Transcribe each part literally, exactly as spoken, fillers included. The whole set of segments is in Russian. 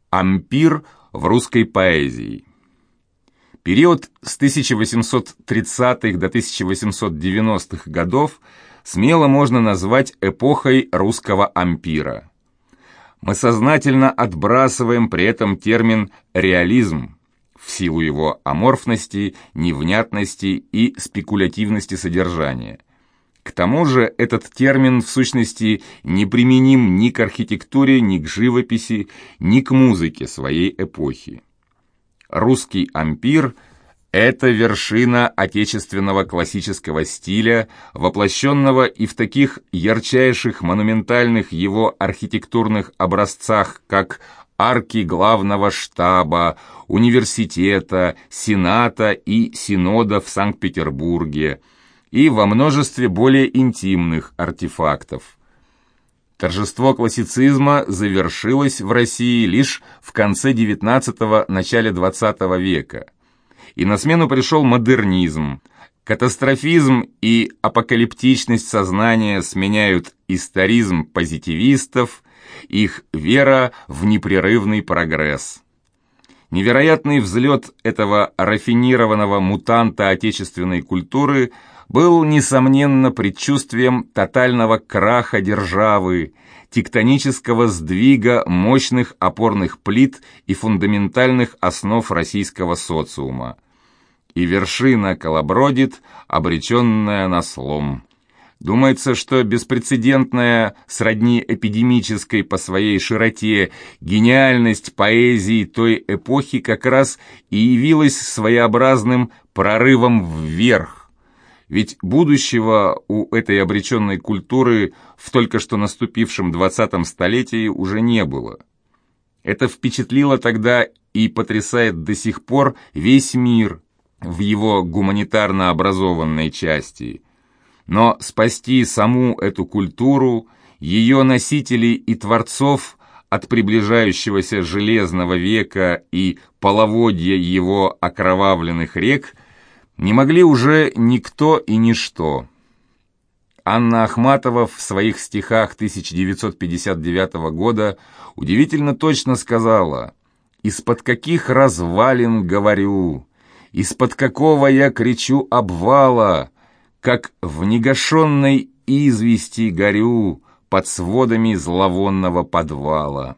Ампир в русской поэзии. Период с тысяча восемьсот тридцатых до тысяча восемьсот девяностых годов смело можно назвать эпохой русского ампира. Мы сознательно отбрасываем при этом термин «реализм» в силу его аморфности, невнятности и спекулятивности содержания. К тому же этот термин, в сущности, не применим ни к архитектуре, ни к живописи, ни к музыке своей эпохи. Русский ампир – это вершина отечественного классического стиля, воплощенного и в таких ярчайших монументальных его архитектурных образцах, как арки главного штаба, университета, сената и синода в Санкт-Петербурге, и во множестве более интимных артефактов. Торжество классицизма завершилось в России лишь в конце девятнадцатого – начале двадцатого века, и на смену пришел модернизм. Катастрофизм и апокалиптичность сознания сменяют историзм позитивистов, их вера в непрерывный прогресс. Невероятный взлет этого рафинированного мутанта отечественной культуры был, несомненно, предчувствием тотального краха державы, тектонического сдвига мощных опорных плит и фундаментальных основ российского социума. И вершина колобродит, обреченная на слом. Думается, что беспрецедентная, сродни эпидемической по своей широте, гениальность поэзии той эпохи как раз и явилась своеобразным прорывом вверх. Ведь будущего у этой обреченной культуры в только что наступившем двадцатом столетии уже не было. Это впечатлило тогда и потрясает до сих пор весь мир в его гуманитарно образованной части. Но спасти саму эту культуру, ее носителей и творцов от приближающегося железного века и половодья его окровавленных рек не могли уже никто и ничто. Анна Ахматова в своих стихах тысяча девятьсот пятьдесят девятого года удивительно точно сказала: «Из-под каких развалин говорю, из-под какого я кричу обвала, как в негашенной извести горю под сводами зловонного подвала».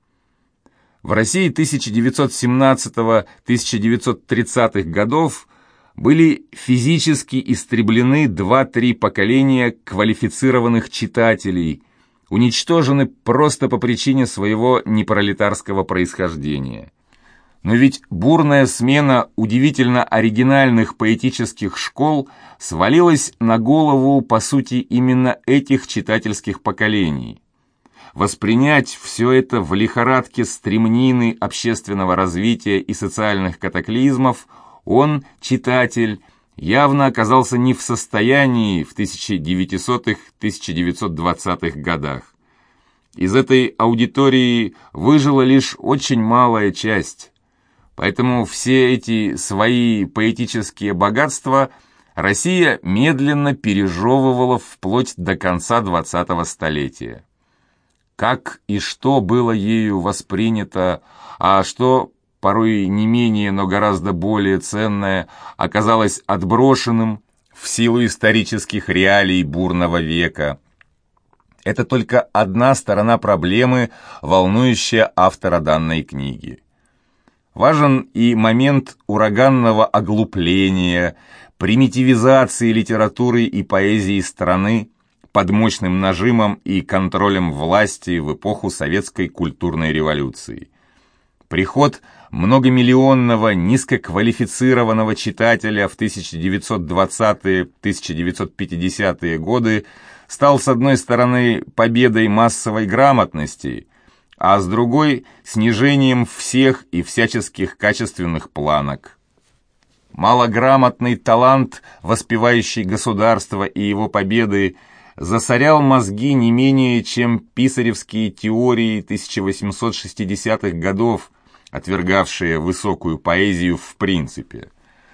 В России тысяча девятьсот семнадцатого — тысяча девятьсот тридцатых годов были физически истреблены два-три поколения квалифицированных читателей, уничтожены просто по причине своего непролетарского происхождения. Но ведь бурная смена удивительно оригинальных поэтических школ свалилась на голову, по сути, именно этих читательских поколений. Воспринять все это в лихорадке стремнины общественного развития и социальных катаклизмов он, читатель, явно оказался не в состоянии в тысяча девятисотых — тысяча девятьсот двадцатых годах. Из этой аудитории выжила лишь очень малая часть. Поэтому все эти свои поэтические богатства Россия медленно пережевывала вплоть до конца двадцатого столетия. Как и что было ею воспринято, а что, порой не менее, но гораздо более ценное, оказалось отброшенным в силу исторических реалий бурного века. Это только одна сторона проблемы, волнующая автора данной книги. Важен и момент ураганного оглупления, примитивизации литературы и поэзии страны под мощным нажимом и контролем власти в эпоху советской культурной революции. Приход многомиллионного низкоквалифицированного читателя в тысяча девятьсот двадцатые — тысяча девятьсот пятидесятые годы стал, с одной стороны, победой массовой грамотности, а с другой – снижением всех и всяческих качественных планок. Малограмотный талант, воспевающий государство и его победы, засорял мозги не менее, чем писаревские теории тысяча восемьсот шестидесятых годов, отвергавшие высокую поэзию в принципе.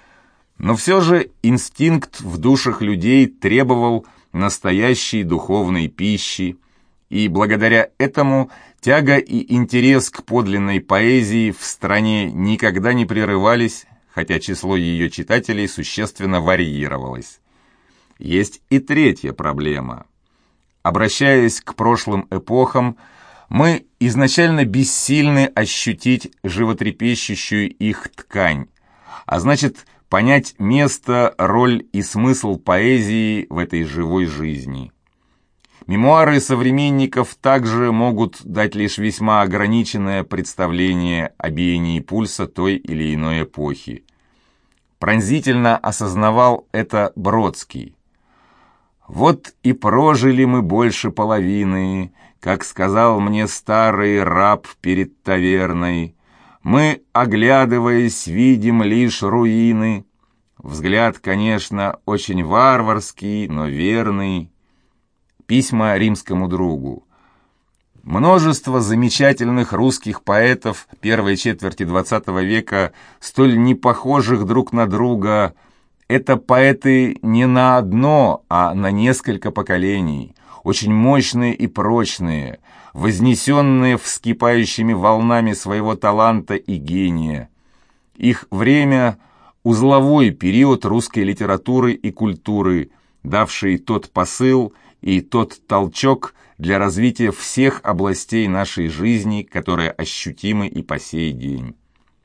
Но все же инстинкт в душах людей требовал настоящей духовной пищи, и благодаря этому тяга и интерес к подлинной поэзии в стране никогда не прерывались, хотя число ее читателей существенно варьировалось. Есть и третья проблема. Обращаясь к прошлым эпохам, мы изначально бессильны ощутить животрепещущую их ткань, а значит, понять место, роль и смысл поэзии в этой живой жизни. Мемуары современников также могут дать лишь весьма ограниченное представление о биении пульса той или иной эпохи. Пронзительно осознавал это Бродский. «Вот и прожили мы больше половины, как сказал мне старый раб перед таверной. Мы, оглядываясь, видим лишь руины. Взгляд, конечно, очень варварский, но верный». Письма римскому другу. Множество замечательных русских поэтов первой четверти двадцатого века, столь непохожих друг на друга, это поэты не на одно, а на несколько поколений, очень мощные и прочные, вознесенные вскипающими волнами своего таланта и гения. Их время – узловой период русской литературы и культуры, давший тот посыл и тот толчок для развития всех областей нашей жизни, которые ощутимы и по сей день.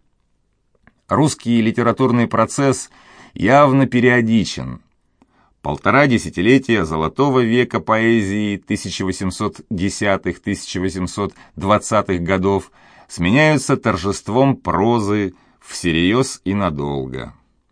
Русский литературный процесс явно периодичен. Полтора десятилетия золотого века поэзии тысяча восемьсот десятых — тысяча восемьсот двадцатых годов сменяются торжеством прозы всерьез и надолго.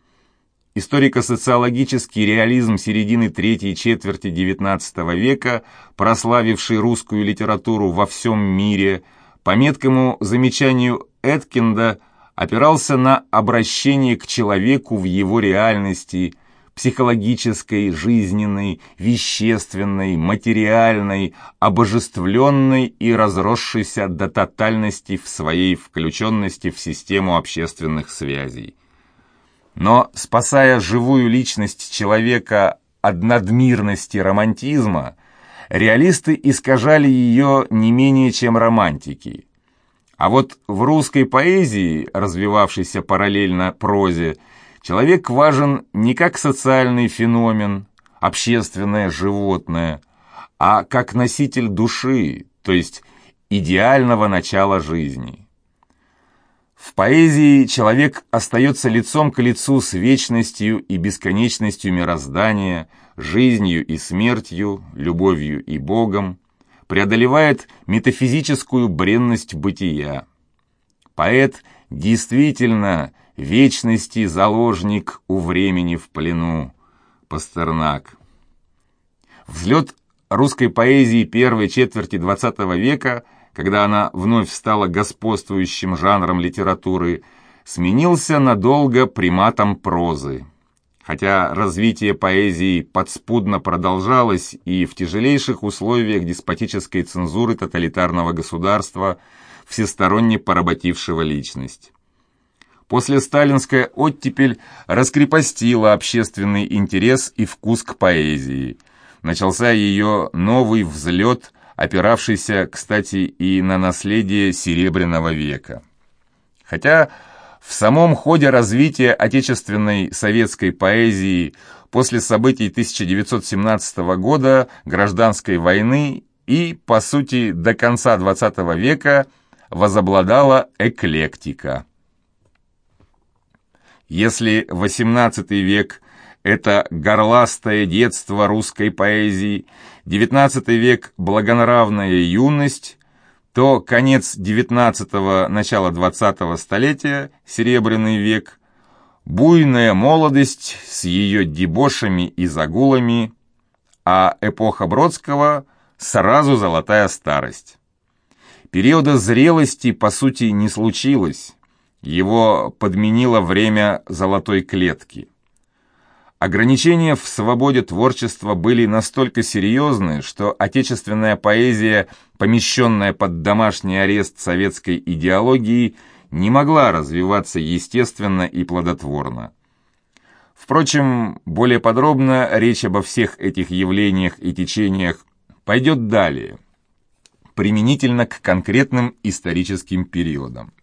Историко-социологический реализм середины третьей четверти девятнадцатого века, прославивший русскую литературу во всем мире, по меткому замечанию Эткинда, опирался на обращение к человеку в его реальности, психологической, жизненной, вещественной, материальной, обожествленной и разросшейся до тотальности в своей включенности в систему общественных связей. Но, спасая живую личность человека от надмирности романтизма, реалисты искажали ее не менее, чем романтики. А вот в русской поэзии, развивавшейся параллельно прозе, человек важен не как социальный феномен, общественное животное, а как носитель души, то есть идеального начала жизни. В поэзии человек остается лицом к лицу с вечностью и бесконечностью мироздания, жизнью и смертью, любовью и Богом, преодолевает метафизическую бренность бытия. Поэт действительно вечности заложник у времени в плену. Пастернак. Взлет русской поэзии первой четверти двадцатого века, когда она вновь стала господствующим жанром литературы, сменился надолго приматом прозы. Хотя развитие поэзии подспудно продолжалось и в тяжелейших условиях деспотической цензуры тоталитарного государства, всесторонне поработившего личность. После сталинская оттепель раскрепостила общественный интерес и вкус к поэзии. Начался ее новый взлет, опиравшийся, кстати, и на наследие Серебряного века. Хотя в самом ходе развития отечественной советской поэзии после событий тысяча девятьсот семнадцатого года, гражданской войны и, по сути, до конца двадцатого века возобладала эклектика. Если восемнадцатый век – это горластое детство русской поэзии, девятнадцатый век – благонравная юность, то конец девятнадцатого – начало двадцатого столетия, Серебряный век, буйная молодость с ее дебошами и загулами, а эпоха Бродского – сразу золотая старость. Периода зрелости, по сути, не случилось. Его подменило время золотой клетки. Ограничения в свободе творчества были настолько серьезны, что отечественная поэзия, помещенная под домашний арест советской идеологии, не могла развиваться естественно и плодотворно. Впрочем, более подробно речь обо всех этих явлениях и течениях пойдет далее. применительно к конкретным историческим периодам.